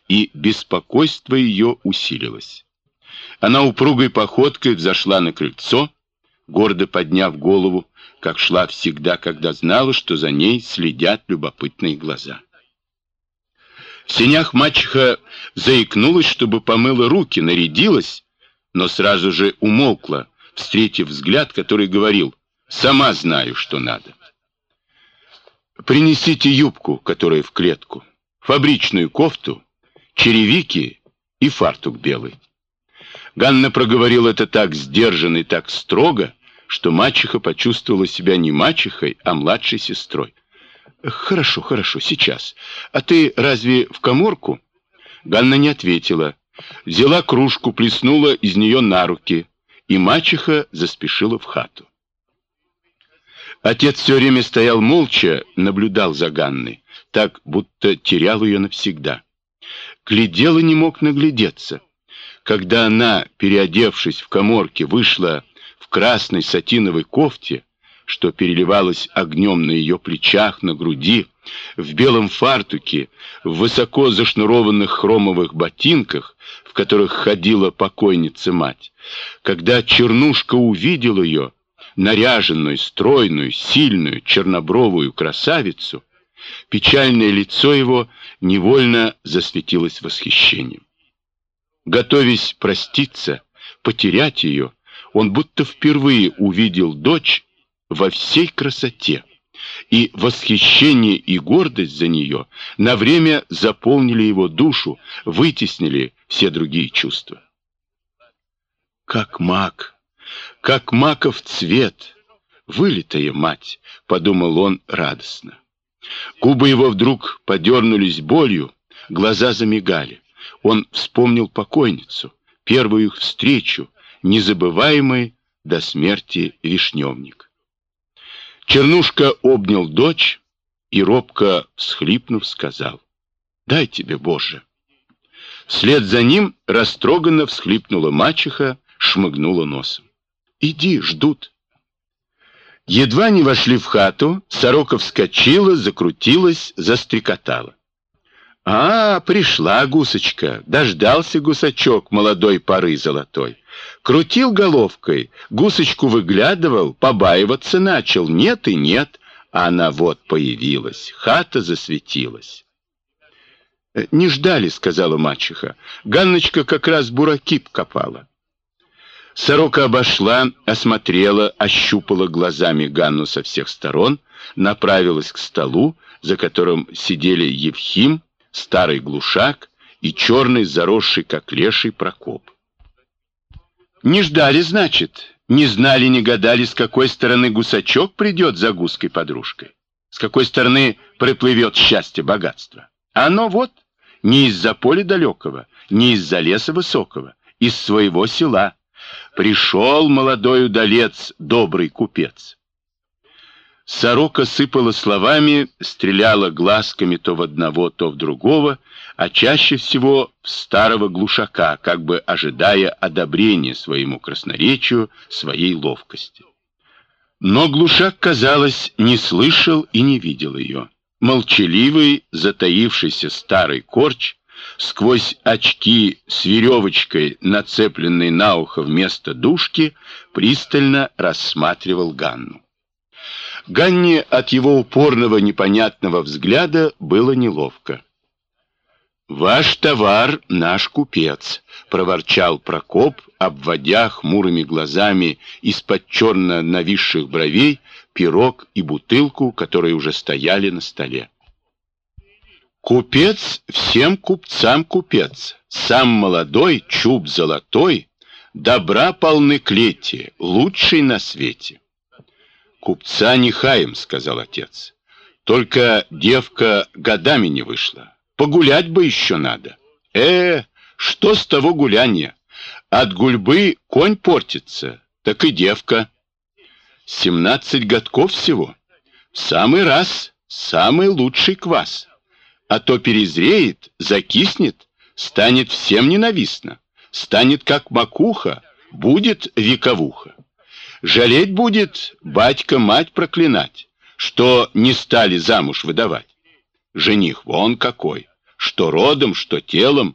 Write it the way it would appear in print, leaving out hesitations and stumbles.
и беспокойство ее усилилось. Она упругой походкой взошла на крыльцо, гордо подняв голову, как шла всегда, когда знала, что за ней следят любопытные глаза. В сенях мачеха заикнулась, чтобы помыла руки, нарядилась, но сразу же умолкла, встретив взгляд, который говорил: «Сама знаю, что надо». «Принесите юбку, которая в клетку, фабричную кофту, черевики и фартук белый». Ганна проговорила это так сдержанно и так строго, что мачеха почувствовала себя не мачехой, а младшей сестрой. «Хорошо, хорошо, сейчас. А ты разве в каморку?» Ганна не ответила. Взяла кружку, плеснула из нее на руки, и мачеха заспешила в хату. Отец все время стоял молча, наблюдал за Ганной, так, будто терял ее навсегда. Глядел и не мог наглядеться. Когда она, переодевшись в каморке, вышла в красной сатиновой кофте, что переливалось огнем на ее плечах, на груди, в белом фартуке, в высоко зашнурованных хромовых ботинках, в которых ходила покойница-мать, когда Чернушка увидел ее, наряженную, стройную, сильную, чернобровую красавицу, печальное лицо его невольно засветилось восхищением. Готовясь проститься, потерять ее, он будто впервые увидел дочь во всей красоте, и восхищение и гордость за нее на время заполнили его душу, вытеснили все другие чувства. Как маков цвет, вылитая мать, подумал он радостно. Губы его вдруг подернулись болью, глаза замигали. Он вспомнил покойницу, первую их встречу, незабываемый до смерти вишневник. Чернушка обнял дочь и, робко всхлипнув, сказал: «Дай тебе, Боже». Вслед за ним растроганно всхлипнула мачеха, шмыгнула носом. «Иди, ждут». Едва не вошли в хату, сорока вскочила, закрутилась, застрекотала. «А, пришла гусочка, дождался гусачок молодой поры золотой. Крутил головкой, гусочку выглядывал, побаиваться начал, нет и нет, а она вот появилась, хата засветилась». «Не ждали», — сказала мачеха, — «Ганночка как раз бураки копала». Сорока обошла, осмотрела, ощупала глазами Ганну со всех сторон, направилась к столу, за которым сидели Евхим, старый глушак и черный, заросший как леший, Прокоп. «Не ждали, значит? Не знали, не гадали, с какой стороны гусачок придет за гуской-подружкой? С какой стороны приплывет счастье, богатство? Оно вот, не из-за поля далекого, не из-за леса высокого, из своего села. Пришел молодой удалец, добрый купец». Сорока сыпала словами, стреляла глазками то в одного, то в другого, а чаще всего в старого глушака, как бы ожидая одобрения своему красноречию, своей ловкости. Но глушак, казалось, не слышал и не видел ее. Молчаливый, затаившийся старый корч, сквозь очки с веревочкой, нацепленной на ухо вместо дужки, пристально рассматривал Ганну. Ганне от его упорного непонятного взгляда было неловко. «Ваш товар — наш купец», — проворчал Прокоп, обводя хмурыми глазами из-под черно нависших бровей пирог и бутылку, которые уже стояли на столе. «Купец всем купцам купец, сам молодой, чуб золотой, добра полны клети, лучший на свете». «Купца не хаем», — сказал отец. «Только девка годами не вышла. Погулять бы еще надо». Что с того гуляния? От гульбы конь портится, так и девка. 17 годков всего. В самый раз, самый лучший квас. А то перезреет, закиснет, станет всем ненавистно. Станет как макуха, будет вековуха. Жалеть будет батька мать проклинать, что не стали замуж выдавать. Жених вон какой, что родом, что телом,